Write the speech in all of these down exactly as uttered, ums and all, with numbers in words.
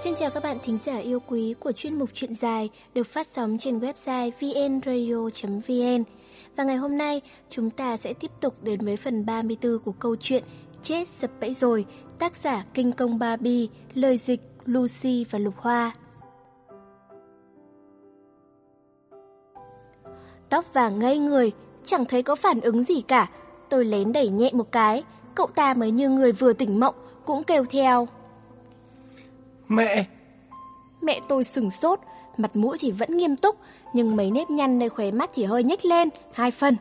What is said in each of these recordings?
Xin chào các bạn thính giả yêu quý của chuyên mục Chuyện Dài được phát sóng trên website vê en radio chấm vê en. Và ngày hôm nay chúng ta sẽ tiếp tục đến với phần ba mươi tư của câu chuyện Chết sập bẫy rồi, tác giả Kinh Công Barbie, lời dịch Lucy và Lục Hoa. Tóc vàng ngây người, chẳng thấy có phản ứng gì cả. Tôi lén đẩy nhẹ một cái, cậu ta mới như người vừa tỉnh mộng, cũng kêu theo. Mẹ! Mẹ tôi sửng sốt, mặt mũi thì vẫn nghiêm túc, nhưng mấy nếp nhăn nơi khóe mắt thì hơi nhếch lên, hai phần.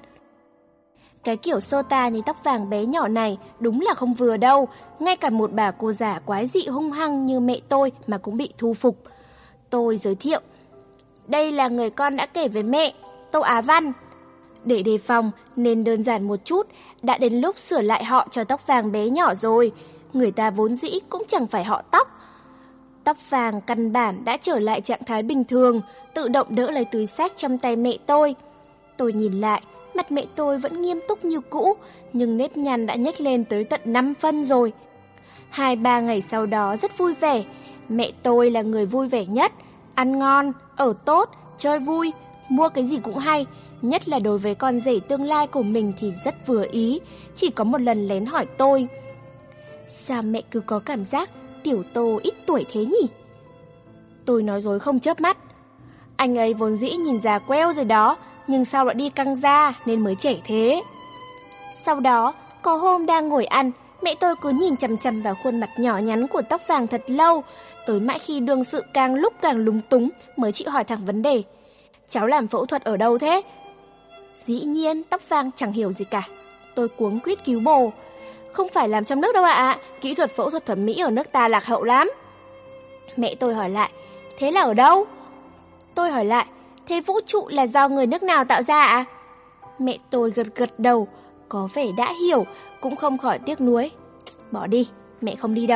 Cái kiểu sota như tóc vàng bé nhỏ này đúng là không vừa đâu, ngay cả một bà cô già quái dị hung hăng như mẹ tôi mà cũng bị thu phục. Tôi giới thiệu, đây là người con đã kể với mẹ, Tô Á Văn. Để đề phòng nên đơn giản một chút, đã đến lúc sửa lại họ cho tóc vàng bé nhỏ rồi, người ta vốn dĩ cũng chẳng phải họ tóc. Tóc vàng căn bản đã trở lại trạng thái bình thường, tự động đỡ lấy túi xách trong tay mẹ tôi. Tôi nhìn lại, mặt mẹ tôi vẫn nghiêm túc như cũ, nhưng nếp nhăn đã nhếch lên tới tận năm phân rồi. Hai ba ngày sau đó rất vui vẻ, mẹ tôi là người vui vẻ nhất, ăn ngon, ở tốt, chơi vui, mua cái gì cũng hay, nhất là đối với con rể tương lai của mình thì rất vừa ý, chỉ có một lần lén hỏi tôi. Sao mẹ cứ có cảm giác Tiểu Tô ít tuổi thế nhỉ? Tôi nói dối không chớp mắt. Anh ấy vốn dĩ nhìn già queo rồi đó, nhưng sao lại đi căng da nên mới trẻ thế. Sau đó, có hôm đang ngồi ăn, mẹ tôi cứ nhìn chằm chằm vào khuôn mặt nhỏ nhắn của tóc vàng thật lâu, tới mãi khi đương sự càng lúc càng lúng túng mới chịu hỏi thẳng vấn đề. Cháu làm phẫu thuật ở đâu thế? Dĩ nhiên, tóc vàng chẳng hiểu gì cả. Tôi cuống quýt cứu bồ. Không phải làm trong nước đâu ạ, à. Kỹ thuật phẫu thuật thẩm mỹ ở nước ta lạc hậu lắm. Mẹ tôi hỏi lại, thế là ở đâu? Tôi hỏi lại, thế vũ trụ là do người nước nào tạo ra ạ? À? Mẹ tôi gật gật đầu, có vẻ đã hiểu, cũng không khỏi tiếc nuối. Bỏ đi, mẹ không đi đâu.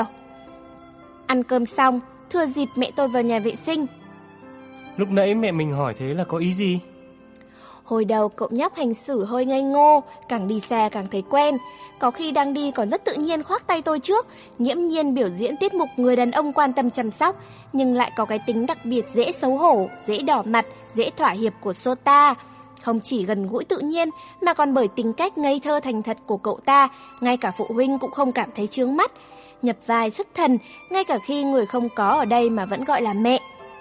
Ăn cơm xong, thừa dịp mẹ tôi vào nhà vệ sinh. Lúc nãy mẹ mình hỏi thế là có ý gì? Hồi đầu cậu nhóc hành xử hơi ngây ngô, càng đi xa càng thấy quen. Có khi đang đi còn rất tự nhiên khoác tay tôi trước, nghiễm nhiên biểu diễn tiết mục người đàn ông quan tâm chăm sóc, nhưng lại có cái tính đặc biệt dễ xấu hổ, dễ đỏ mặt, dễ thỏa hiệp của Sota. Không chỉ gần gũi tự nhiên, mà còn bởi tính cách ngây thơ thành thật của cậu ta, ngay cả phụ huynh cũng không cảm thấy chướng mắt. Nhập vai xuất thần, ngay cả khi người không có ở đây mà vẫn gọi là mẹ.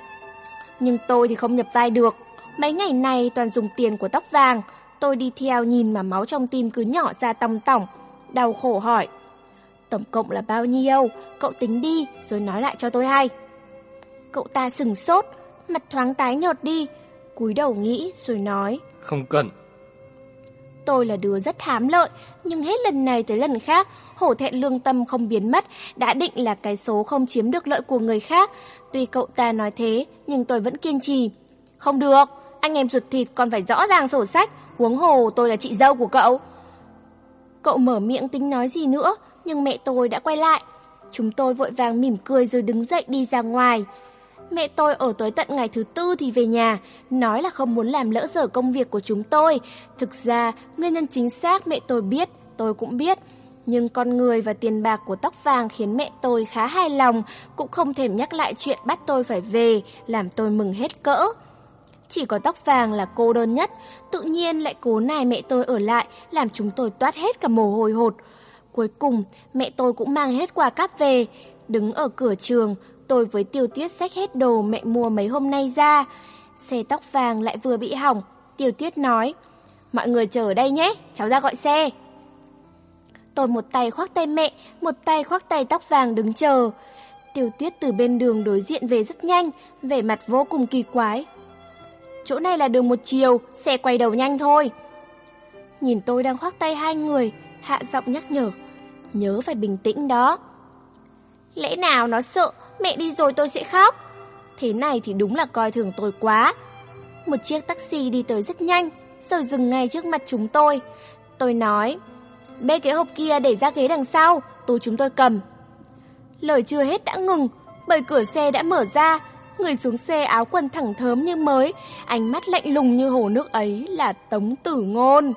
Nhưng tôi thì không nhập vai được. Mấy ngày này toàn dùng tiền của tóc vàng, tôi đi theo nhìn mà máu trong tim cứ nhỏ ra tòng tỏng, đau khổ hỏi. Tổng cộng là bao nhiêu? Cậu tính đi rồi nói lại cho tôi hay. Cậu ta sửng sốt, mặt thoáng tái nhợt đi, cúi đầu nghĩ rồi nói. Không cần. Tôi là đứa rất hám lợi, nhưng hết lần này tới lần khác, hổ thẹn lương tâm không biến mất, đã định là cái số không chiếm được lợi của người khác. Tuy cậu ta nói thế, nhưng tôi vẫn kiên trì. Không được, anh em ruột thịt còn phải rõ ràng sổ sách, huống hồ tôi là chị dâu của cậu. Cậu mở miệng tính nói gì nữa, nhưng mẹ tôi đã quay lại. Chúng tôi vội vàng mỉm cười rồi đứng dậy đi ra ngoài. Mẹ tôi ở tới tận ngày thứ tư thì về nhà, nói là không muốn làm lỡ dở công việc của chúng tôi. Thực ra, nguyên nhân chính xác mẹ tôi biết, tôi cũng biết. Nhưng con người và tiền bạc của tóc vàng khiến mẹ tôi khá hài lòng, cũng không thèm nhắc lại chuyện bắt tôi phải về, làm tôi mừng hết cỡ. Chỉ có tóc vàng là cô đơn nhất, tự nhiên lại cố nài mẹ tôi ở lại, làm chúng tôi toát hết cả mồ hôi hột. Cuối cùng, mẹ tôi cũng mang hết quà cáp về. Đứng ở cửa trường, tôi với Tiêu Tuyết xách hết đồ mẹ mua mấy hôm nay ra. Xe tóc vàng lại vừa bị hỏng, Tiêu Tuyết nói, mọi người chờ ở đây nhé, cháu ra gọi xe. Tôi một tay khoác tay mẹ, một tay khoác tay tóc vàng đứng chờ. Tiêu Tuyết từ bên đường đối diện về rất nhanh, vẻ mặt vô cùng kỳ quái. Chỗ này là đường một chiều, xe quay đầu nhanh thôi. Nhìn tôi đang khoác tay hai người, hạ giọng nhắc nhở. Nhớ phải bình tĩnh đó. Lẽ nào nó sợ mẹ đi rồi tôi sẽ khóc? Thế này thì đúng là coi thường tôi quá. Một chiếc taxi đi tới rất nhanh, rồi dừng ngay trước mặt chúng tôi. Tôi nói, bê cái hộp kia để ra ghế đằng sau, túi chúng tôi cầm. Lời chưa hết đã ngừng, bởi cửa xe đã mở ra. Người xuống xe áo quần thẳng thớm như mới, ánh mắt lạnh lùng như hồ nước ấy là Tống Tử Ngôn.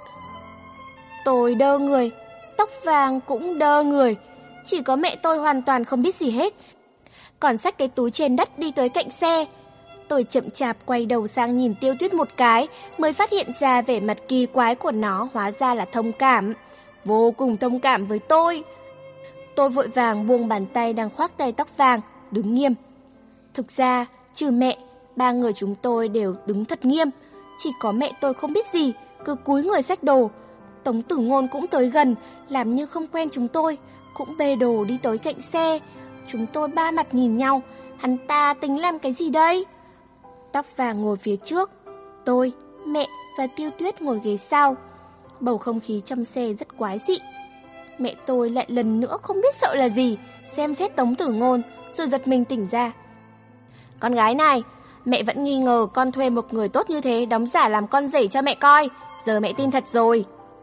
Tôi đơ người, tóc vàng cũng đơ người. Chỉ có mẹ tôi hoàn toàn không biết gì hết. còn xách cái túi trên đất đi tới cạnh xe. Tôi chậm chạp quay đầu sang nhìn Tiêu Tuyết một cái, mới phát hiện ra vẻ mặt kỳ quái của nó hóa ra là thông cảm. Vô cùng thông cảm với tôi. Tôi vội vàng buông bàn tay đang khoác tay tóc vàng, đứng nghiêm. Thực ra, trừ mẹ, ba người chúng tôi đều đứng thật nghiêm. Chỉ có mẹ tôi không biết gì, cứ cúi người xách đồ. Tống Tử Ngôn cũng tới gần, làm như không quen chúng tôi, cũng bê đồ đi tới cạnh xe. Chúng tôi ba mặt nhìn nhau, hắn ta tính làm cái gì đây? Tóc vàng ngồi phía trước, tôi, mẹ và Tiêu Tuyết ngồi ghế sau. Bầu không khí trong xe rất quái dị. Mẹ tôi lại lần nữa không biết sợ là gì, xem xét Tống Tử Ngôn, rồi giật mình tỉnh ra. Con gái này, mẹ vẫn nghi ngờ con thuê một người tốt như thế đóng giả làm con rể cho mẹ coi, giờ mẹ tin thật rồi.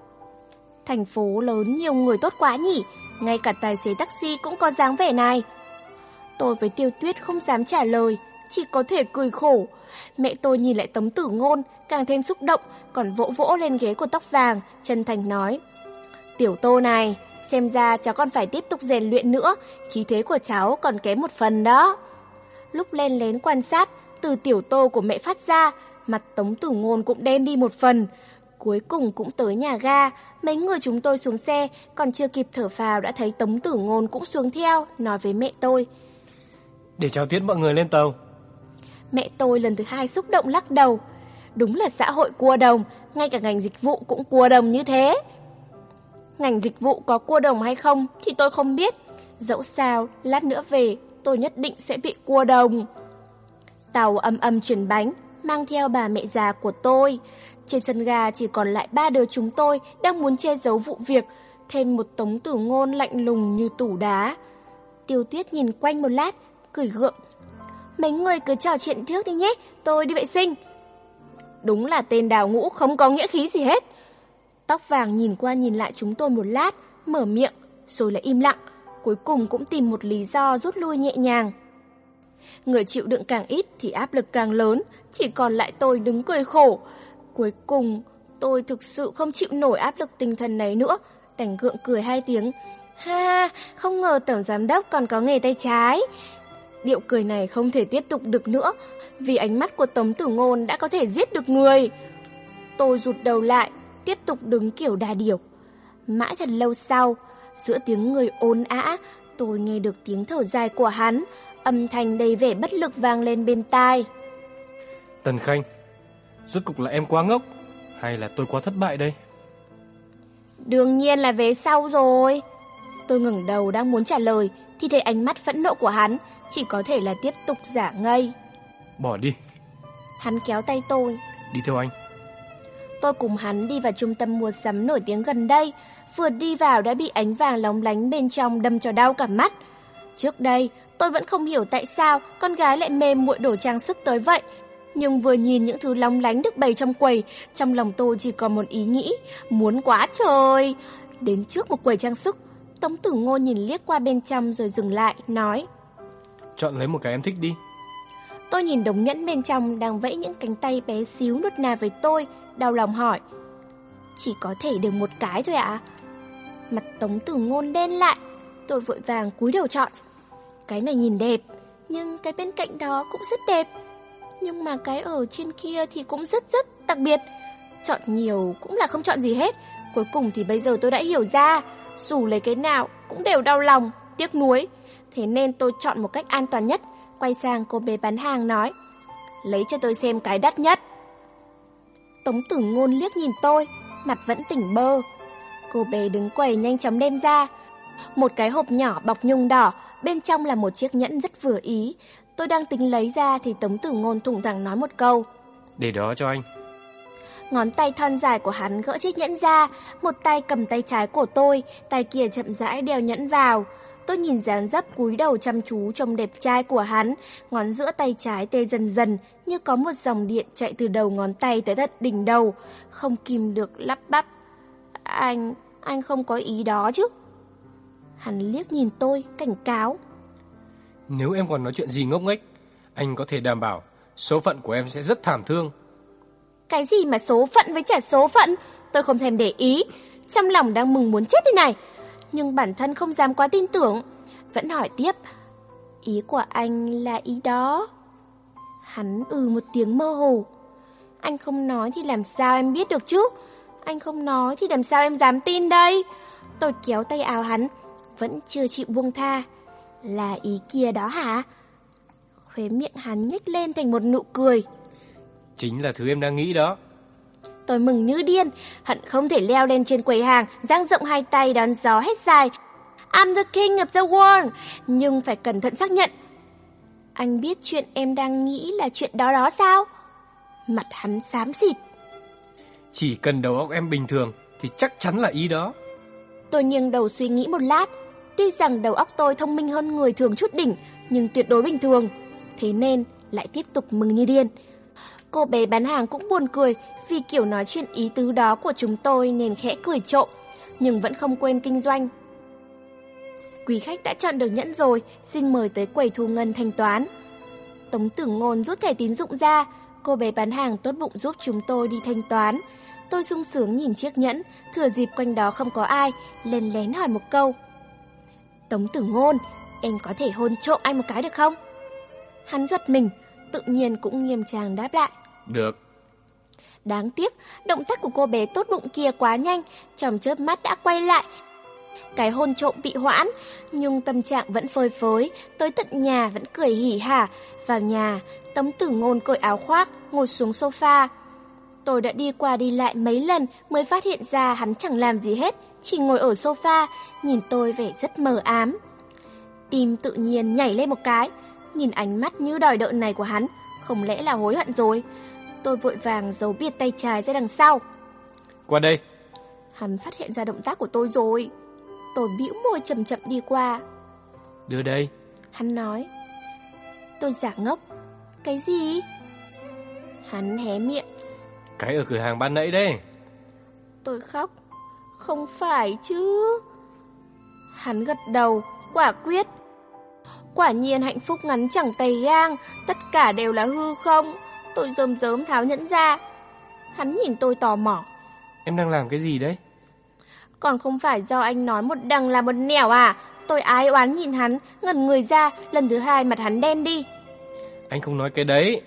Thành phố lớn nhiều người tốt quá nhỉ, ngay cả tài xế taxi cũng có dáng vẻ này. Tôi với Tiêu Tuyết không dám trả lời, chỉ có thể cười khổ. Mẹ tôi nhìn lại Tống Tử Ngôn, càng thêm xúc động, còn vỗ vỗ lên ghế của tóc vàng, chân thành nói. Tiểu Tô này, xem ra cháu còn phải tiếp tục rèn luyện nữa, khí thế của cháu còn kém một phần đó. Lúc len lén quan sát, từ Tiểu Tô của mẹ phát ra, mặt Tống Tử Ngôn cũng đen đi một phần. Cuối cùng cũng tới nhà ga, mấy người chúng tôi xuống xe, còn chưa kịp thở phào đã thấy Tống Tử Ngôn cũng xuống theo, nói với mẹ tôi. Để cháu tiễn mọi người lên tàu. Mẹ tôi lần thứ hai xúc động lắc đầu. Đúng là xã hội cua đồng, ngay cả ngành dịch vụ cũng cua đồng như thế. Ngành dịch vụ có cua đồng hay không thì tôi không biết. Dẫu sao, lát nữa về, tôi nhất định sẽ bị cua đồng. Tàu âm âm chuyển bánh, mang theo bà mẹ già của tôi. Trên sân ga chỉ còn lại ba đứa chúng tôi đang muốn che giấu vụ việc, thêm một Tống Tử Ngôn lạnh lùng như tủ đá. Tiêu Tuyết nhìn quanh một lát, cười gượng. Mấy người cứ trò chuyện trước đi nhé, tôi đi vệ sinh. Đúng là tên đào ngũ không có nghĩa khí gì hết. Tóc vàng nhìn qua nhìn lại chúng tôi một lát, mở miệng, rồi lại im lặng, cuối cùng cũng tìm một lý do rút lui nhẹ nhàng. Người chịu đựng càng ít thì áp lực càng lớn, chỉ còn lại tôi đứng cười khổ. Cuối cùng, tôi thực sự không chịu nổi áp lực tinh thần này nữa, đành gượng cười hai tiếng. Ha, không ngờ tổng giám đốc còn có nghề tay trái. Điệu cười này không thể tiếp tục được nữa, vì ánh mắt của Tống Tử Ngôn đã có thể giết được người. Tôi rụt đầu lại, tiếp tục đứng kiểu đà điểu. Mãi thật lâu sau, giữa tiếng người ồn ã, tôi nghe được tiếng thở dài của hắn, âm thanh đầy vẻ bất lực vang lên bên tai. Tần Khanh, rốt cục là em quá ngốc, hay là tôi quá thất bại đây? Đương nhiên là về sau rồi. Tôi ngẩng đầu đang muốn trả lời, thì thấy ánh mắt phẫn nộ của hắn, chỉ có thể là tiếp tục giả ngây. Bỏ đi. Hắn kéo tay tôi. Đi theo anh. Tôi cùng hắn đi vào trung tâm mua sắm nổi tiếng gần đây. Vừa đi vào đã bị ánh vàng lóng lánh bên trong đâm cho đau cả mắt. Trước đây, tôi vẫn không hiểu tại sao con gái lại mê muội đồ trang sức tới vậy. Nhưng vừa nhìn những thứ lóng lánh được bày trong quầy, trong lòng tôi chỉ còn một ý nghĩ, muốn quá trời. Đến trước một quầy trang sức, Tống Tử Ngôn nhìn liếc qua bên trong rồi dừng lại, nói. Chọn lấy một cái em thích đi. Tôi nhìn đống nhẫn bên trong đang vẫy những cánh tay bé xíu nuốt nà với tôi, đau lòng hỏi. Chỉ có thể được một cái thôi ạ? Mặt Tống Tử Ngôn đen lại, tôi vội vàng cúi đầu chọn. Cái này nhìn đẹp, nhưng cái bên cạnh đó cũng rất đẹp. Nhưng mà cái ở trên kia thì cũng rất rất đặc biệt. Chọn nhiều cũng là không chọn gì hết. Cuối cùng thì bây giờ tôi đã hiểu ra, dù lấy cái nào cũng đều đau lòng, tiếc nuối. Thế nên tôi chọn một cách an toàn nhất, quay sang cô bé bán hàng nói. Lấy cho tôi xem cái đắt nhất. Tống Tử Ngôn liếc nhìn tôi, mặt vẫn tỉnh bơ. Cô bé đứng quầy nhanh chóng đem ra một cái hộp nhỏ bọc nhung đỏ, bên trong là một chiếc nhẫn rất vừa ý. Tôi đang tính lấy ra thì Tống Tử Ngôn thủng thẳng nói một câu. Để đó cho anh. Ngón tay thon dài của hắn gỡ chiếc nhẫn ra, một tay cầm tay trái của tôi, tay kia chậm rãi đeo nhẫn vào. Tôi nhìn dáng dấp cúi đầu chăm chú trông đẹp trai của hắn, ngón giữa tay trái tê dần dần, như có một dòng điện chạy từ đầu ngón tay tới tận đỉnh đầu, không kìm được lắp bắp. Anh, anh không có ý đó chứ? Hắn liếc nhìn tôi, cảnh cáo. Nếu em còn nói chuyện gì ngốc nghếch, anh có thể đảm bảo số phận của em sẽ rất thảm thương. Cái gì mà số phận với chả số phận? Tôi không thèm để ý, trong lòng đang mừng muốn chết thế này. Nhưng bản thân không dám quá tin tưởng, vẫn hỏi tiếp. Ý của anh là ý đó. Hắn ừ một tiếng mơ hồ. Anh không nói thì làm sao em biết được chứ? Anh không nói thì làm sao em dám tin đây? Tôi kéo tay áo hắn, vẫn chưa chịu buông tha. Là ý kia đó hả? Khóe miệng hắn nhếch lên thành một nụ cười. Chính là thứ em đang nghĩ đó. Tôi mừng như điên, hận không thể leo lên trên quầy hàng, dang rộng hai tay đón gió hét dài. I'm the king of the world. Nhưng phải cẩn thận xác nhận. Anh biết chuyện em đang nghĩ là chuyện đó đó sao? Mặt hắn xám xịt. Chỉ cần đầu óc em bình thường thì chắc chắn là ý đó. Tôi nghiêng đầu suy nghĩ một lát. Tuy rằng đầu óc tôi thông minh hơn người thường chút đỉnh, nhưng tuyệt đối bình thường. Thế nên lại tiếp tục mừng như điên. Cô bé bán hàng cũng buồn cười vì kiểu nói chuyện ý tứ đó của chúng tôi nên khẽ cười trộm, nhưng vẫn không quên kinh doanh. Quý khách đã chọn được nhẫn rồi, xin mời tới quầy thu ngân thanh toán. Tống Tử Ngôn rút thẻ tín dụng ra, cô bé bán hàng tốt bụng giúp chúng tôi đi thanh toán. Tôi sung sướng nhìn chiếc nhẫn, thừa dịp quanh đó không có ai, lén lén hỏi một câu. Tống Tử Ngôn, em có thể hôn trộm anh một cái được không? Hắn giật mình, tự nhiên cũng nghiêm trang đáp lại. Được. Đáng tiếc, động tác của cô bé tốt bụng kia quá nhanh, trong chớp mắt đã quay lại. Cái hôn trộm bị hoãn, nhưng tâm trạng vẫn phơi phới, tới tận nhà vẫn cười hỉ hả. Vào nhà, Tống Tử Ngôn cởi áo khoác, ngồi xuống sofa. Tôi đã đi qua đi lại mấy lần mới phát hiện ra hắn chẳng làm gì hết, chỉ ngồi ở sofa, nhìn tôi vẻ rất mờ ám. Tim tự nhiên nhảy lên một cái, nhìn ánh mắt như đòi đợi này của hắn, không lẽ là hối hận rồi? Tôi vội vàng giấu biệt tay trái ra đằng sau. Qua đây. Hắn phát hiện ra động tác của tôi rồi. Tôi bĩu môi chậm chậm đi qua. Đưa đây. Hắn nói. Tôi giả ngốc. Cái gì? Hắn hé miệng. Cái ở cửa hàng ban nãy đây. Tôi khóc. Không phải chứ. Hắn gật đầu, quả quyết. Quả nhiên hạnh phúc ngắn chẳng tay gang, tất cả đều là hư không. Tôi rơm rớm tháo nhẫn ra. Hắn nhìn tôi tò mò. Em đang làm cái gì đấy? Còn không phải do anh nói một đằng là một nẻo à? Tôi ái oán nhìn hắn, ngẩn người ra, lần thứ hai mặt hắn đen đi. Anh không nói cái đấy.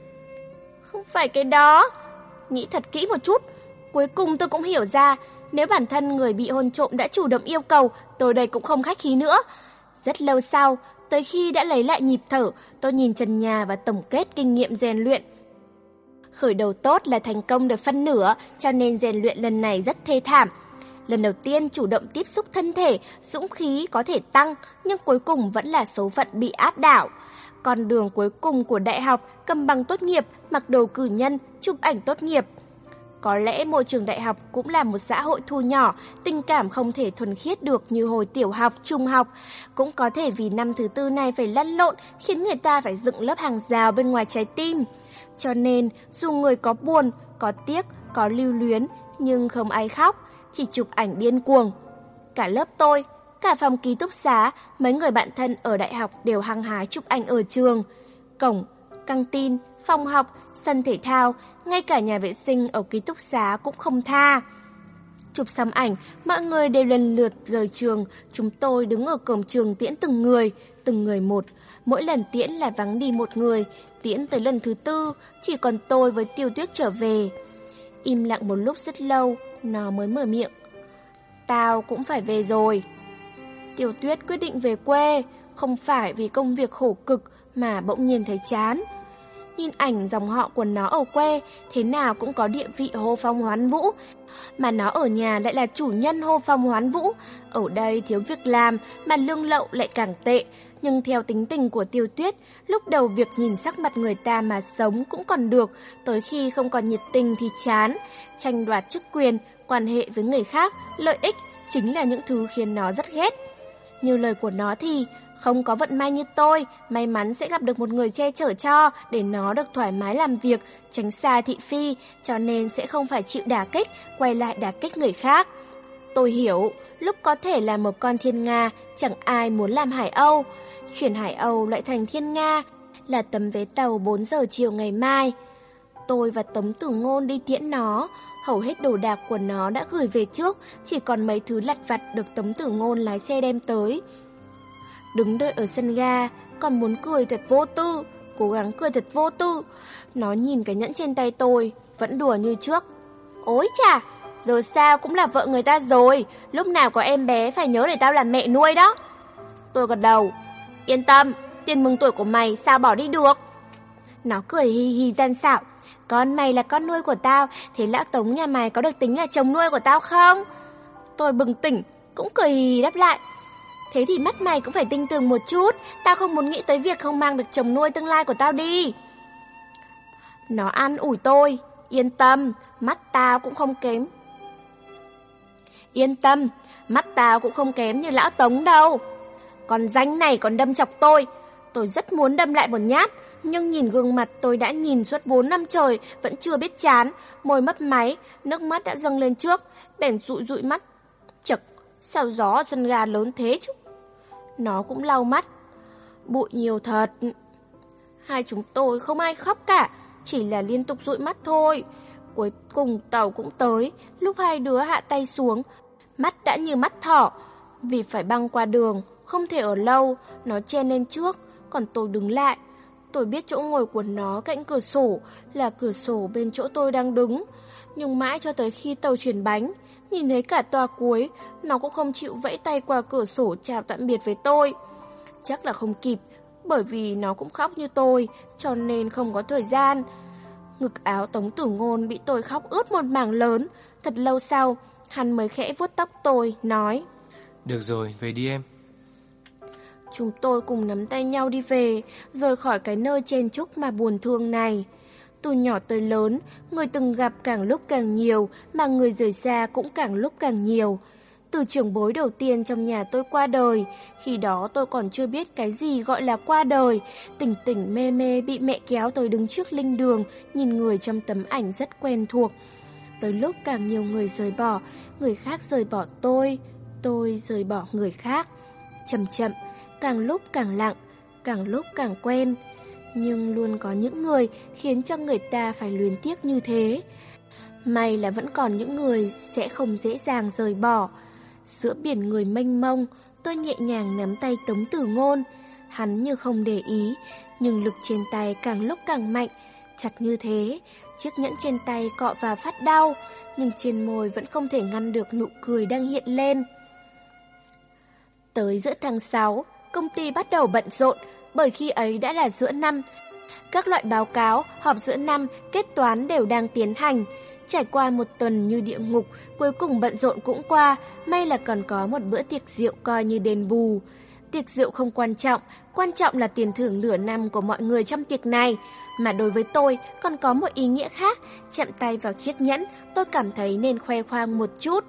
Không phải cái đó. Nghĩ thật kỹ một chút. Cuối cùng tôi cũng hiểu ra, nếu bản thân người bị hôn trộm đã chủ động yêu cầu, tôi đây cũng không khách khí nữa. Rất lâu sau, tới khi đã lấy lại nhịp thở, tôi nhìn trần nhà và tổng kết kinh nghiệm rèn luyện. Khởi đầu tốt là thành công được phân nửa, cho nên rèn luyện lần này rất thê thảm. Lần đầu tiên chủ động tiếp xúc thân thể, dũng khí có thể tăng, nhưng cuối cùng vẫn là số phận bị áp đảo. Con đường cuối cùng của đại học, cầm bằng tốt nghiệp, mặc đồ cử nhân, chụp ảnh tốt nghiệp. Có lẽ môi trường đại học cũng là một xã hội thu nhỏ, tình cảm không thể thuần khiết được như hồi tiểu học, trung học. Cũng có thể vì năm thứ tư này phải lăn lộn, khiến người ta phải dựng lớp hàng rào bên ngoài trái tim. Cho nên, dù người có buồn, có tiếc, có lưu luyến, nhưng không ai khóc, chỉ chụp ảnh điên cuồng. Cả lớp tôi, cả phòng ký túc xá, mấy người bạn thân ở đại học đều hăng hái chụp ảnh ở trường. Cổng, căng tin, phòng học, sân thể thao, ngay cả nhà vệ sinh ở ký túc xá cũng không tha. Chụp xong ảnh, mọi người đều lần lượt rời trường, chúng tôi đứng ở cổng trường tiễn từng người, từng người một. Mỗi lần tiễn là vắng đi một người, tiễn tới lần thứ tư, chỉ còn tôi với Tiêu Tuyết trở về. Im lặng một lúc rất lâu, nó mới mở miệng. Tao cũng phải về rồi. Tiêu Tuyết quyết định về quê, không phải vì công việc khổ cực mà bỗng nhiên thấy chán. Nhìn ảnh dòng họ của nó ở quê, thế nào cũng có địa vị hô phong hoán vũ, mà nó ở nhà lại là chủ nhân hô phong hoán vũ. Ở đây thiếu việc làm mà lương lậu lại càng tệ. Nhưng theo tính tình của Tiêu Tuyết, lúc đầu việc nhìn sắc mặt người ta mà sống cũng còn được, tới khi không còn nhiệt tình thì chán. Tranh đoạt chức quyền, quan hệ với người khác, lợi ích chính là những thứ khiến nó rất ghét. Như lời của nó thì, không có vận may như tôi, may mắn sẽ gặp được một người che chở cho để nó được thoải mái làm việc, tránh xa thị phi, cho nên sẽ không phải chịu đả kích, quay lại đả kích người khác. Tôi hiểu, lúc có thể là một con thiên nga, chẳng ai muốn làm Hải Âu. Chuyển Hải Âu lại thành thiên nga, là tấm vé tàu bốn giờ chiều ngày mai. Tôi và Tống Tử Ngôn đi tiễn nó, hầu hết đồ đạc của nó đã gửi về trước, chỉ còn mấy thứ lặt vặt được Tống Tử Ngôn lái xe đem tới. Đứng đợi ở sân ga, còn muốn cười thật vô tư, cố gắng cười thật vô tư. Nó nhìn cái nhẫn trên tay tôi, vẫn đùa như trước. Ôi chà, giờ sao cũng là vợ người ta rồi, lúc nào có em bé phải nhớ để tao làm mẹ nuôi đó. Tôi gật đầu. Yên tâm, tiền mừng tuổi của mày sao bỏ đi được. Nó cười hi hi gian xảo. Con mày là con nuôi của tao, thế lão Tống nhà mày có được tính là chồng nuôi của tao không? Tôi bừng tỉnh, cũng cười hi hi đáp lại. Thế thì mắt mày cũng phải tinh tường một chút, tao không muốn nghĩ tới việc không mang được chồng nuôi tương lai của tao đi. Nó an ủi tôi. Yên tâm, mắt tao cũng không kém. Yên tâm, mắt tao cũng không kém như lão Tống đâu. Con danh này còn đâm chọc tôi. Tôi rất muốn đâm lại một nhát, nhưng nhìn gương mặt tôi đã nhìn suốt bốn năm trời vẫn chưa biết chán, môi mấp máy, nước mắt đã dâng lên trước, bèn dụi dụi mắt. Chật, sao gió ở sân ga lớn thế chứ? Nó cũng lau mắt. Bụi nhiều thật. Hai chúng tôi không ai khóc cả, chỉ là liên tục dụi mắt thôi. Cuối cùng tàu cũng tới, lúc hai đứa hạ tay xuống, mắt đã như mắt thỏ. Vì phải băng qua đường, không thể ở lâu, nó chen lên trước, còn tôi đứng lại. Tôi biết chỗ ngồi của nó cạnh cửa sổ, là cửa sổ bên chỗ tôi đang đứng. Nhưng mãi cho tới khi tàu chuyển bánh, nhìn thấy cả tòa cuối, nó cũng không chịu vẫy tay qua cửa sổ chào tạm biệt với tôi. Chắc là không kịp, bởi vì nó cũng khóc như tôi, cho nên không có thời gian. Ngực áo Tống Tử Ngôn bị tôi khóc ướt một mảng lớn. Thật lâu sau, hắn mới khẽ vuốt tóc tôi, nói: Được rồi, về đi em. Chúng tôi cùng nắm tay nhau đi về, rời khỏi cái nơi chen chúc mà buồn thương này. Từ nhỏ tới lớn, người từng gặp càng lúc càng nhiều, mà người rời xa cũng càng lúc càng nhiều. Từ trưởng bối đầu tiên trong nhà tôi qua đời, khi đó tôi còn chưa biết cái gì gọi là qua đời, tỉnh tỉnh mê mê bị mẹ kéo tới đứng trước linh đường, nhìn người trong tấm ảnh rất quen thuộc. Tới lúc càng nhiều người rời bỏ, người khác rời bỏ tôi, tôi rời bỏ người khác. Chậm chậm, càng lúc càng lặng, càng lúc càng quen. Nhưng luôn có những người khiến cho người ta phải luyến tiếc như thế. May là vẫn còn những người sẽ không dễ dàng rời bỏ. Giữa biển người mênh mông, tôi nhẹ nhàng nắm tay Tống Tử Ngôn. Hắn như không để ý, nhưng lực trên tay càng lúc càng mạnh, chặt như thế. Chiếc nhẫn trên tay cọ vào phát đau, nhưng trên môi vẫn không thể ngăn được nụ cười đang hiện lên. Tới giữa tháng sáu, công ty bắt đầu bận rộn, bởi khi ấy đã là giữa năm. Các loại báo cáo, họp giữa năm, kết toán đều đang tiến hành. Trải qua một tuần như địa ngục, cuối cùng bận rộn cũng qua, may là còn có một bữa tiệc rượu coi như đền bù. Tiệc rượu không quan trọng, quan trọng là tiền thưởng nửa năm của mọi người trong tiệc này. Mà đối với tôi còn có một ý nghĩa khác, chạm tay vào chiếc nhẫn, tôi cảm thấy nên khoe khoang một chút.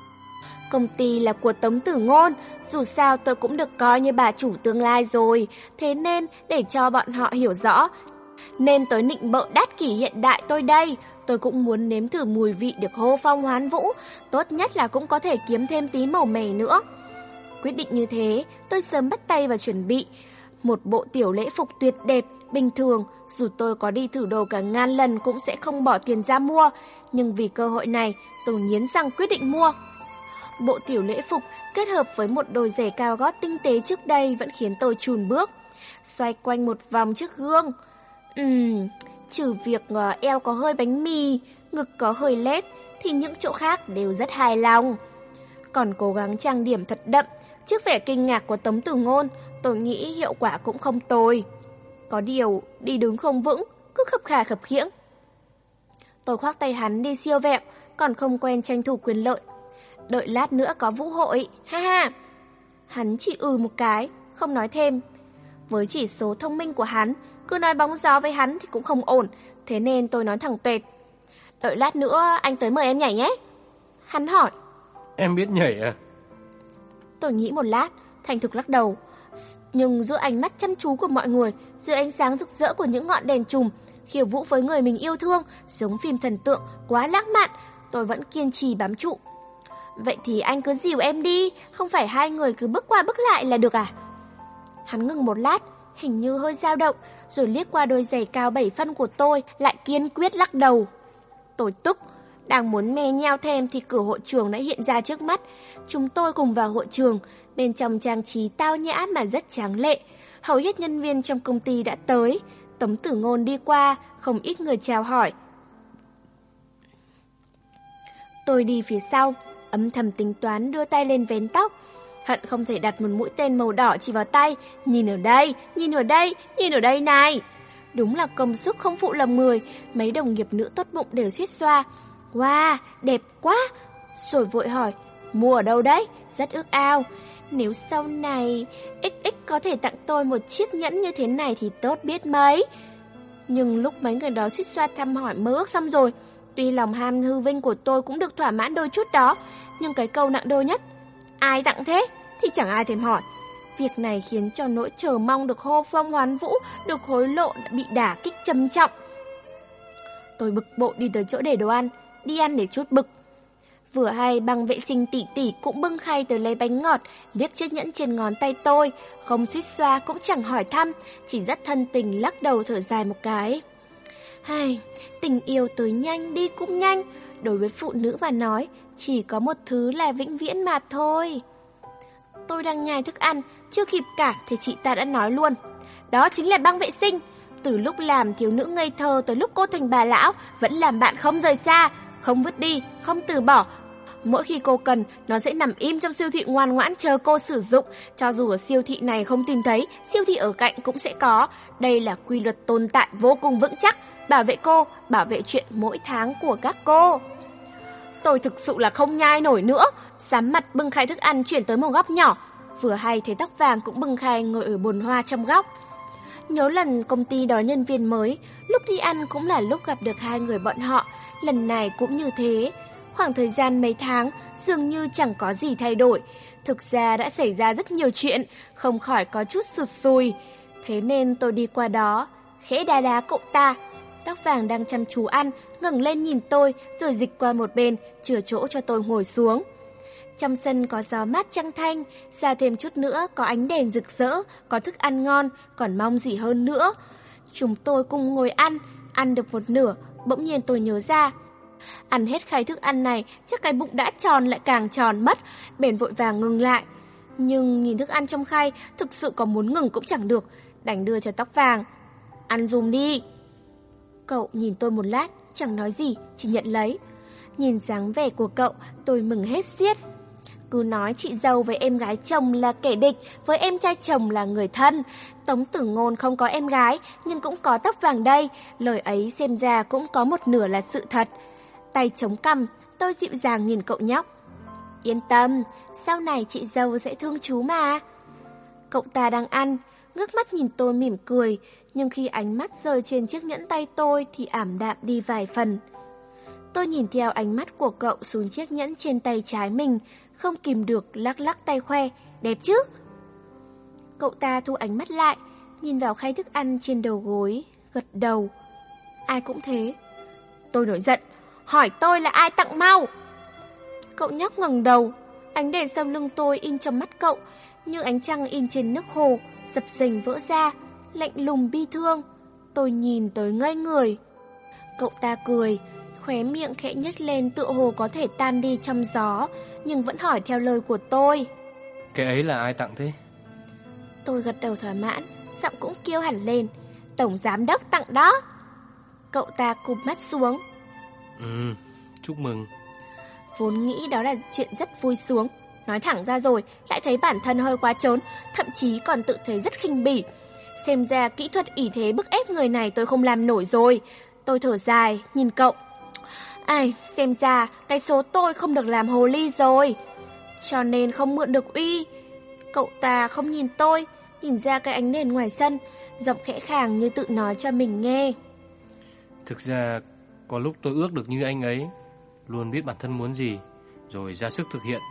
Công ty là của Tống Tử Ngôn, dù sao tôi cũng được coi như bà chủ tương lai rồi, thế nên để cho bọn họ hiểu rõ, nên tới nịnh bợ đắt kỷ hiện đại tôi đây. Tôi cũng muốn nếm thử mùi vị được hô phong hoán vũ, tốt nhất là cũng có thể kiếm thêm tí màu mè nữa. Quyết định như thế, tôi sớm bắt tay vào chuẩn bị. Một bộ tiểu lễ phục tuyệt đẹp, bình thường, dù tôi có đi thử đồ cả ngàn lần cũng sẽ không bỏ tiền ra mua. Nhưng vì cơ hội này, tôi nghiến răng quyết định mua. Bộ tiểu lễ phục kết hợp với một đôi giày cao gót tinh tế trước đây vẫn khiến tôi chùn bước. Xoay quanh một vòng trước gương. Ừm, trừ việc eo có hơi bánh mì, ngực có hơi lép, thì những chỗ khác đều rất hài lòng. Còn cố gắng trang điểm thật đậm, trước vẻ kinh ngạc của Tống Tử Ngôn, tôi nghĩ hiệu quả cũng không tồi. Có điều, đi đứng không vững, cứ khập khà khập khiễng. Tôi khoác tay hắn đi siêu vẹo, còn không quen tranh thủ quyền lợi. Đợi lát nữa có vũ hội, ha ha. Hắn chỉ ừ một cái, không nói thêm. Với chỉ số thông minh của hắn, cứ nói bóng gió với hắn thì cũng không ổn, thế nên tôi nói thẳng tuệt. Đợi lát nữa anh tới mời em nhảy nhé. Hắn hỏi. Em biết nhảy à? Tôi nghĩ một lát, thành thực lắc đầu. Nhưng giữa ánh mắt chăm chú của mọi người, giữa ánh sáng rực rỡ của những ngọn đèn chùm, khiêu vũ với người mình yêu thương, giống phim thần tượng, quá lãng mạn, tôi vẫn kiên trì bám trụ. Vậy thì anh cứ dìu em đi, không phải hai người cứ bước qua bước lại là được à? Hắn ngừng một lát, hình như hơi dao động, rồi liếc qua đôi giày cao bảy phân của tôi, lại kiên quyết lắc đầu. Tôi tức, đang muốn me nheo thêm thì cửa hội trường đã hiện ra trước mắt. Chúng tôi cùng vào hội trường, Bên trong trang trí tao nhã mà rất tráng lệ. Hầu hết nhân viên trong công ty đã tới. Tống Tử Ngôn đi qua, không ít người chào hỏi. Tôi đi phía sau, âm thầm tính toán đưa tay lên vén tóc. Hận không thể đặt một mũi tên màu đỏ chỉ vào tay. Nhìn ở đây, nhìn ở đây, nhìn ở đây này. Đúng là công sức không phụ lòng người. Mấy đồng nghiệp nữ tốt bụng đều suýt xoa. Wow, đẹp quá. Rồi vội hỏi, mua ở đâu đấy? Rất ước ao. Nếu sau này ích ích có thể tặng tôi một chiếc nhẫn như thế này thì tốt biết mấy. Nhưng lúc mấy người đó suýt xoa thăm hỏi mơ ước xong rồi, tuy lòng ham hư vinh của tôi cũng được thỏa mãn đôi chút đó, nhưng cái câu nặng đô nhất, ai tặng thế, thì chẳng ai thèm hỏi. Việc này khiến cho nỗi chờ mong được hô phong hoán vũ, được hối lộ đã bị đả kích trầm trọng. Tôi bực bội đi tới chỗ để đồ ăn, đi ăn để chút bực. Vừa hay băng vệ sinh tỷ tỷ cũng bưng khay tới lấy bánh ngọt, liếc chiếc nhẫn trên ngón tay tôi, không suýt xoa cũng chẳng hỏi thăm, chỉ rất thân tình lắc đầu thở dài một cái. Hay, tình yêu tới nhanh đi cũng nhanh, đối với phụ nữ mà nói, chỉ có một thứ là vĩnh viễn mà thôi. Tôi đang nhai thức ăn, chưa kịp cản thì chị ta đã nói luôn. Đó chính là băng vệ sinh. Từ lúc làm thiếu nữ ngây thơ tới lúc cô thành bà lão, vẫn làm bạn không rời xa, không vứt đi, không từ bỏ. Mỗi khi cô cần, nó sẽ nằm im trong siêu thị ngoan ngoãn chờ cô sử dụng. Cho dù ở siêu thị này không tìm thấy, siêu thị ở cạnh cũng sẽ có. Đây là quy luật tồn tại vô cùng vững chắc, bảo vệ cô, bảo vệ chuyện mỗi tháng của các cô. Tôi thực sự là không nhai nổi nữa, sám mặt bưng khay thức ăn chuyển tới một góc nhỏ. Vừa hay thấy tóc vàng cũng bưng khay ngồi ở bồn hoa trong góc. Nhớ lần công ty đón nhân viên mới, lúc đi ăn cũng là lúc gặp được hai người bọn họ. Lần này cũng như thế. Khoảng thời gian mấy tháng dường như chẳng có gì thay đổi. Thực ra đã xảy ra rất nhiều chuyện, không khỏi có chút sụt sùi. Thế nên tôi đi qua đó, khẽ đá đá cậu ta. Tóc vàng đang chăm chú ăn, ngẩng lên nhìn tôi rồi dịch qua một bên, chừa chỗ cho tôi ngồi xuống. Trong sân có gió mát trăng thanh, ra thêm chút nữa có ánh đèn rực rỡ, có thức ăn ngon, còn mong gì hơn nữa. Chúng tôi cùng ngồi ăn, ăn được một nửa, bỗng nhiên tôi nhớ ra. Ăn hết khay thức ăn này, chắc cái bụng đã tròn lại càng tròn mất, bèn vội vàng ngừng lại. Nhưng nhìn thức ăn trong khay, thực sự có muốn ngừng cũng chẳng được, đành đưa cho tóc vàng. Ăn dùm đi. Cậu nhìn tôi một lát, chẳng nói gì, chỉ nhận lấy. Nhìn dáng vẻ của cậu, tôi mừng hết xiết. Cứ nói chị dâu với em gái chồng là kẻ địch, với em trai chồng là người thân. Tống Tử Ngôn không có em gái, nhưng cũng có tóc vàng đây. Lời ấy xem ra cũng có một nửa là sự thật. Tay chống cằm, tôi dịu dàng nhìn cậu nhóc. Yên tâm, sau này chị dâu sẽ thương chú mà. Cậu ta đang ăn, ngước mắt nhìn tôi mỉm cười, nhưng khi ánh mắt rơi trên chiếc nhẫn tay tôi thì ảm đạm đi vài phần. Tôi nhìn theo ánh mắt của cậu xuống chiếc nhẫn trên tay trái mình, không kìm được lắc lắc tay khoe, đẹp chứ? Cậu ta thu ánh mắt lại, nhìn vào khay thức ăn trên đầu gối, gật đầu. Ai cũng thế. Tôi nổi giận, hỏi tôi là ai tặng mau. Cậu nhóc ngẩng đầu, ánh đèn sau lưng tôi in trong mắt cậu, như ánh trăng in trên nước hồ, dập dềnh vỡ ra, lạnh lùng bi thương. Tôi nhìn tới ngây người. Cậu ta cười, khóe miệng khẽ nhếch lên tựa hồ có thể tan đi trong gió, nhưng vẫn hỏi theo lời của tôi. Cái ấy là ai tặng thế? Tôi gật đầu thỏa mãn, giọng cũng kêu hẳn lên. Tổng giám đốc tặng đó. Cậu ta cụp mắt xuống. Ừ, chúc mừng. Vốn nghĩ đó là chuyện rất vui sướng, nói thẳng ra rồi lại thấy bản thân hơi quá trốn, thậm chí còn tự thấy rất khinh bỉ. Xem ra kỹ thuật ỷ thế bức ép người này tôi không làm nổi rồi. Tôi thở dài, nhìn cậu. Ai, xem ra cái số tôi không được làm hồ ly rồi, cho nên không mượn được uy. Cậu ta không nhìn tôi, nhìn ra cái ánh nền ngoài sân, giọng khẽ khàng như tự nói cho mình nghe. Thực ra có lúc tôi ước được như anh ấy, luôn biết bản thân muốn gì, rồi ra sức thực hiện.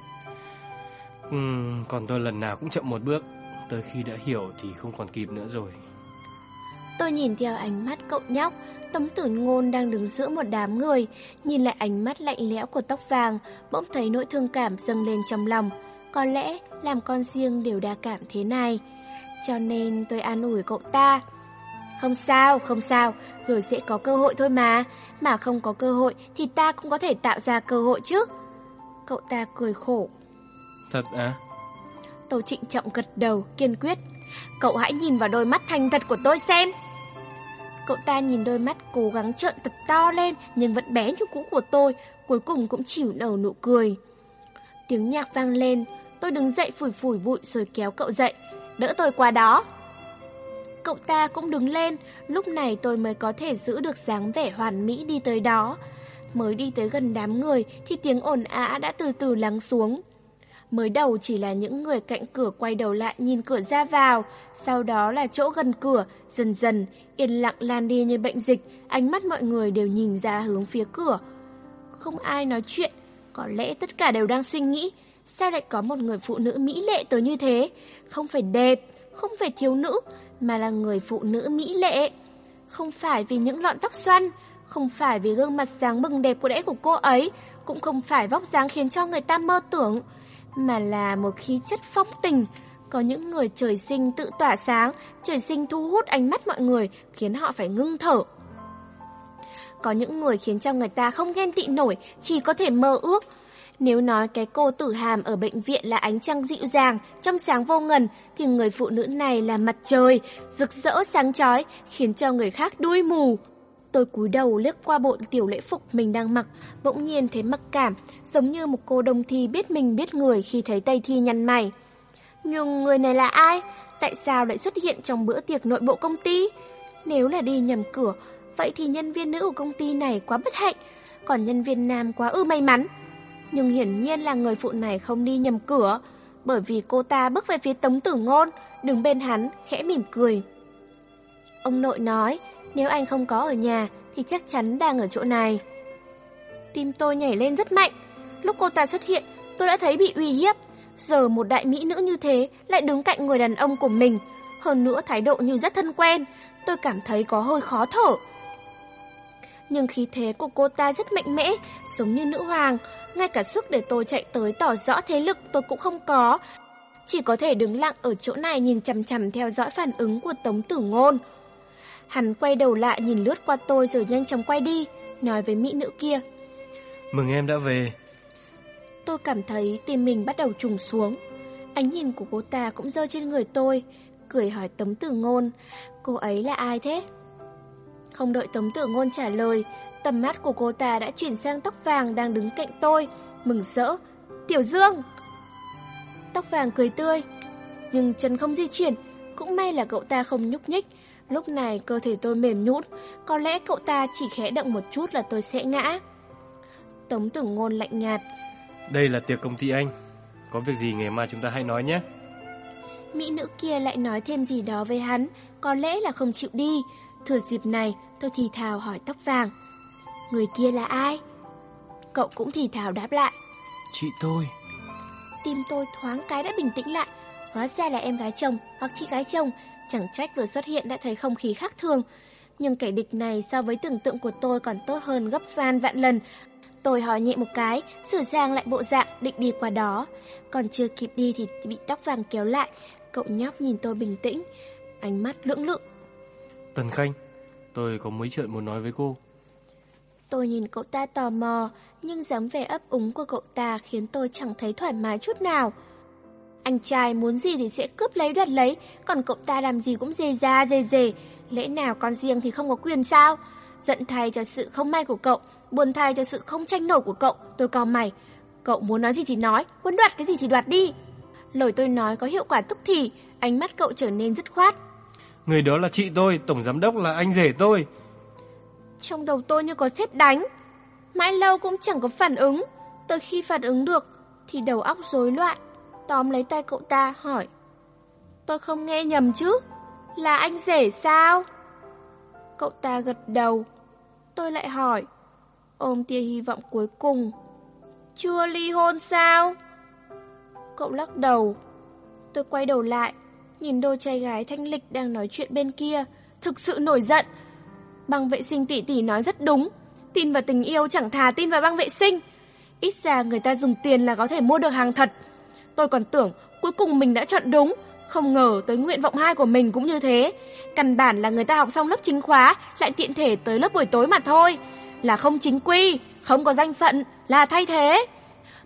uhm, Còn tôi lần nào cũng chậm một bước, tới khi đã hiểu thì không còn kịp nữa rồi. Tôi nhìn theo ánh mắt cậu nhóc. Tống Tử Ngôn đang đứng giữa một đám người, nhìn lại ánh mắt lạnh lẽo của tóc vàng, bỗng thấy nỗi thương cảm dâng lên trong lòng. Có lẽ làm con riêng đều đa cảm thế này. Cho nên tôi an ủi cậu ta. Không sao, không sao, rồi sẽ có cơ hội thôi mà. Mà không có cơ hội thì ta cũng có thể tạo ra cơ hội chứ. Cậu ta cười khổ. Thật à? Tôi trịnh trọng gật đầu, kiên quyết. Cậu hãy nhìn vào đôi mắt thành thật của tôi xem. Cậu ta nhìn đôi mắt cố gắng trợn thật to lên nhưng vẫn bé như cũ của tôi, cuối cùng cũng chịu nở nụ cười. Tiếng nhạc vang lên, tôi đứng dậy phủi phủi bụi rồi kéo cậu dậy. Đỡ tôi qua đó. Cậu ta cũng đứng lên, lúc này tôi mới có thể giữ được dáng vẻ hoàn mỹ đi tới đó. Mới đi tới gần đám người thì tiếng ồn ào đã từ từ lắng xuống. Mới đầu chỉ là những người cạnh cửa quay đầu lại nhìn cửa ra vào, sau đó là chỗ gần cửa, dần dần, yên lặng lan đi như bệnh dịch, ánh mắt mọi người đều nhìn ra hướng phía cửa. Không ai nói chuyện, có lẽ tất cả đều đang suy nghĩ, sao lại có một người phụ nữ mỹ lệ tới như thế? Không phải đẹp, không phải thiếu nữ, mà là người phụ nữ mỹ lệ. Không phải vì những lọn tóc xoăn, không phải vì gương mặt sáng bừng đẹp của đẽ của cô ấy, cũng không phải vóc dáng khiến cho người ta mơ tưởng, mà là một khí chất phong tình. Có những người trời sinh tự tỏa sáng, trời sinh thu hút ánh mắt mọi người, khiến họ phải ngưng thở. Có những người khiến cho người ta không ghen tị nổi, chỉ có thể mơ ước. Nếu nói cái cô Tử Hàm ở bệnh viện là ánh trăng dịu dàng, trong sáng vô ngần, thì người phụ nữ này là mặt trời, rực rỡ sáng chói, khiến cho người khác đuôi mù. Tôi cúi đầu liếc qua bộ tiểu lễ phục mình đang mặc, bỗng nhiên thấy mặc cảm, giống như một cô đồng thi biết mình biết người khi thấy Tây Thi nhăn mày. Nhưng người này là ai? Tại sao lại xuất hiện trong bữa tiệc nội bộ công ty? Nếu là đi nhầm cửa, vậy thì nhân viên nữ của công ty này quá bất hạnh, còn nhân viên nam quá ư may mắn. Nhưng hiển nhiên là người phụ này không đi nhầm cửa, bởi vì cô ta bước về phía Tống Tử Ngôn, đứng bên hắn, khẽ mỉm cười. Ông nội nói, nếu anh không có ở nhà thì chắc chắn đang ở chỗ này. Tim tôi nhảy lên rất mạnh. Lúc cô ta xuất hiện, tôi đã thấy bị uy hiếp. Giờ một đại mỹ nữ như thế lại đứng cạnh người đàn ông của mình, hơn nữa thái độ như rất thân quen, tôi cảm thấy có hơi khó thở. Nhưng khí thế của cô ta rất mạnh mẽ, giống như nữ hoàng, ngay cả sức để tôi chạy tới tỏ rõ thế lực tôi cũng không có. Chỉ có thể đứng lặng ở chỗ này nhìn chằm chằm theo dõi phản ứng của Tống Tử Ngôn. Hắn quay đầu lại nhìn lướt qua tôi rồi nhanh chóng quay đi, nói với mỹ nữ kia. Mừng em đã về. Tôi cảm thấy tim mình bắt đầu trùng xuống. Ánh nhìn của cô ta cũng rơi trên người tôi, cười hỏi Tống Tử Ngôn, cô ấy là ai thế? Không đợi Tống Tử Ngôn trả lời, tầm mắt của cô ta đã chuyển sang Tóc Vàng đang đứng cạnh tôi, mừng rỡ. Tiểu Dương! Tóc Vàng cười tươi, nhưng chân không di chuyển, cũng may là cậu ta không nhúc nhích. Lúc này cơ thể tôi mềm nhũn, có lẽ cậu ta chỉ khẽ động một chút là tôi sẽ ngã. Tống Tử Ngôn lạnh nhạt. Đây là tiệc công ty anh, có việc gì ngày mai chúng ta hãy nói nhé. Mỹ nữ kia lại nói thêm gì đó với hắn, có lẽ là không chịu đi. Thừa dịp này, tôi thì thào hỏi Tóc Vàng. Người kia là ai? Cậu cũng thì thào đáp lại. Chị tôi. Tim tôi thoáng cái đã bình tĩnh lại. Hóa ra là em gái chồng hoặc chị gái chồng. Chẳng trách vừa xuất hiện đã thấy không khí khác thường. Nhưng kẻ địch này so với tưởng tượng của tôi còn tốt hơn gấp van vạn lần. Tôi hỏi nhẹ một cái, sửa sang lại bộ dạng định đi qua đó. Còn chưa kịp đi thì bị Tóc Vàng kéo lại. Cậu nhóc nhìn tôi bình tĩnh, ánh mắt lưỡng lự. Tần Khanh, tôi có mấy chuyện muốn nói với cô. Tôi nhìn cậu ta tò mò, nhưng dáng vẻ ấp úng của cậu ta khiến tôi chẳng thấy thoải mái chút nào. Anh trai muốn gì thì sẽ cướp lấy đoạt lấy, còn cậu ta làm gì cũng dề ra dề dề. Lẽ nào con riêng thì không có quyền sao? Giận thay cho sự không may của cậu, buồn thay cho sự không tranh nổi của cậu, tôi cau mày. Cậu muốn nói gì thì nói, muốn đoạt cái gì thì đoạt đi. Lời tôi nói có hiệu quả tức thì, ánh mắt cậu trở nên dứt khoát. Người đó là chị tôi, tổng giám đốc là anh rể tôi. Trong đầu tôi như có sét đánh. Mãi lâu cũng chẳng có phản ứng. Tới khi phản ứng được thì đầu óc rối loạn. Tóm lấy tay cậu ta hỏi. Tôi không nghe nhầm chứ? Là anh rể sao? Cậu ta gật đầu. Tôi lại hỏi, ôm tia hy vọng cuối cùng. Chưa ly hôn sao? Cậu lắc đầu. Tôi quay đầu lại, nhìn đôi trai gái thanh lịch đang nói chuyện bên kia, thực sự nổi giận. Băng vệ sinh tỷ tỷ nói rất đúng, tin vào tình yêu chẳng thà tin vào băng vệ sinh. Ít ra người ta dùng tiền là có thể mua được hàng thật. Tôi còn tưởng cuối cùng mình đã chọn đúng, không ngờ tới nguyện vọng hai của mình cũng như thế. Căn bản là người ta học xong lớp chính khóa, lại tiện thể tới lớp buổi tối mà thôi. Là không chính quy, không có danh phận, là thay thế.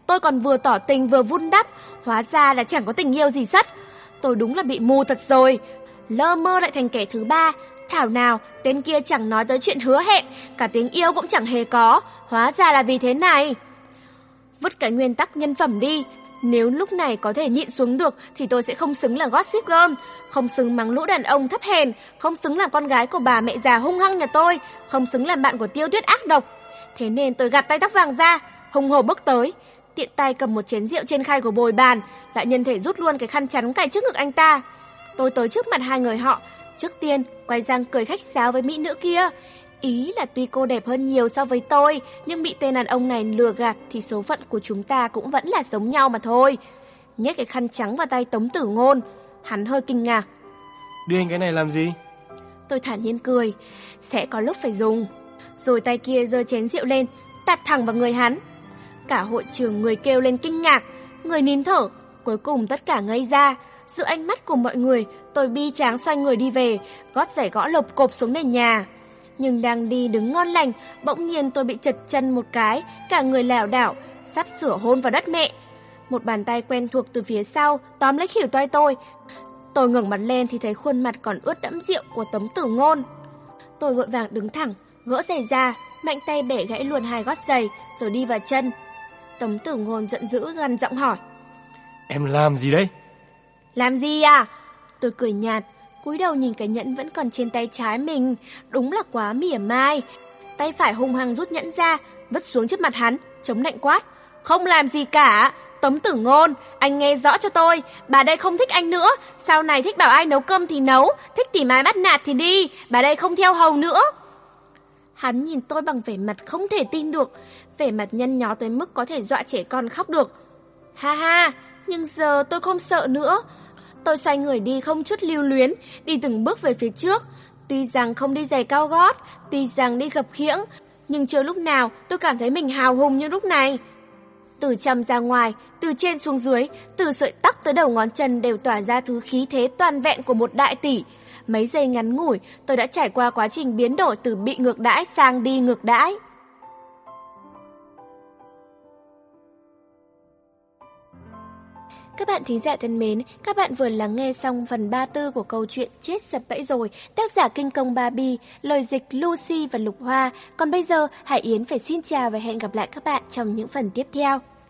Tôi còn vừa tỏ tình vừa vun đắp, hóa ra là chẳng có tình yêu gì sất. Tôi đúng là bị mù thật rồi. Lơ mơ lại thành kẻ thứ ba. Thảo nào, tên kia chẳng nói tới chuyện hứa hẹn, cả tiếng yêu cũng chẳng hề có. Hóa ra là vì thế này. Vứt cái nguyên tắc nhân phẩm đi. Nếu lúc này có thể nhịn xuống được thì tôi sẽ không xứng là gossip girl, không xứng mắng lũ đàn ông thấp hèn, không xứng là con gái của bà mẹ già hung hăng nhà tôi, không xứng làm bạn của Tiêu Tuyết ác độc. Thế nên tôi gạt tay tóc vàng ra, hùng hổ bước tới, tiện tay cầm một chén rượu trên khay của bồi bàn, lại nhân thể rút luôn cái khăn chắn cài trước ngực anh ta. Tôi tới trước mặt hai người họ, trước tiên quay sang cười khách sáo với mỹ nữ kia. Ý là tuy cô đẹp hơn nhiều so với tôi, nhưng bị tên đàn ông này lừa gạt thì số phận của chúng ta cũng vẫn là giống nhau mà thôi. Nhét cái khăn trắng vào tay Tống Tử Ngôn, hắn hơi kinh ngạc. Đưa anh cái này làm gì? Tôi thản nhiên cười, sẽ có lúc phải dùng. Rồi tay kia giơ chén rượu lên, tạt thẳng vào người hắn. Cả hội trường người kêu lên kinh ngạc, người nín thở, cuối cùng tất cả ngây ra. Giữa ánh mắt của mọi người, tôi bi tráng xoay người đi về, gót giày gõ lộp cộp xuống nền nhà. Nhưng đang đi đứng ngon lành, bỗng nhiên tôi bị trật chân một cái, cả người lảo đảo, sắp sửa hôn vào đất mẹ. Một bàn tay quen thuộc từ phía sau tóm lấy khỉu tay tôi. Tôi ngẩng mặt lên thì thấy khuôn mặt còn ướt đẫm rượu của Tống Tử Ngôn. Tôi vội vàng đứng thẳng, gỡ giày ra, mạnh tay bẻ gãy luôn hai gót giày, rồi đi vào chân. Tống Tử Ngôn giận dữ gằn giọng hỏi: Em làm gì đấy? Làm gì à? Tôi cười nhạt, cúi đầu nhìn cái nhẫn vẫn còn trên tay trái mình, đúng là quá mỉa mai. Tay phải hung hăng rút nhẫn ra, vứt xuống trước mặt hắn, chống lạnh quát: Không làm gì cả. Tống Tử Ngôn, anh nghe rõ cho tôi, bà đây không thích anh nữa, sau này thích bảo ai nấu cơm thì nấu, thích tỉ mái bắt nạt thì đi, bà đây không theo hầu nữa. Hắn nhìn tôi bằng vẻ mặt không thể tin được, vẻ mặt nhăn nhó tới mức có thể dọa trẻ con khóc được. Ha ha, nhưng giờ tôi không sợ nữa. Tôi xoay người đi không chút lưu luyến, đi từng bước về phía trước. Tuy rằng không đi giày cao gót, tuy rằng đi khập khiễng, nhưng chưa lúc nào tôi cảm thấy mình hào hùng như lúc này. Từ trong ra ngoài, từ trên xuống dưới, từ sợi tóc tới đầu ngón chân đều tỏa ra thứ khí thế toàn vẹn của một đại tỷ. Mấy giây ngắn ngủi, tôi đã trải qua quá trình biến đổi từ bị ngược đãi sang đi ngược đãi. Các bạn thính giả thân mến, các bạn vừa lắng nghe xong phần ba tư của câu chuyện Chết Sập Bẫy Rồi, tác giả Kinh Công Barbie, lời dịch Lucy và Lục Hoa. Còn bây giờ, Hải Yến phải xin chào và hẹn gặp lại các bạn trong những phần tiếp theo.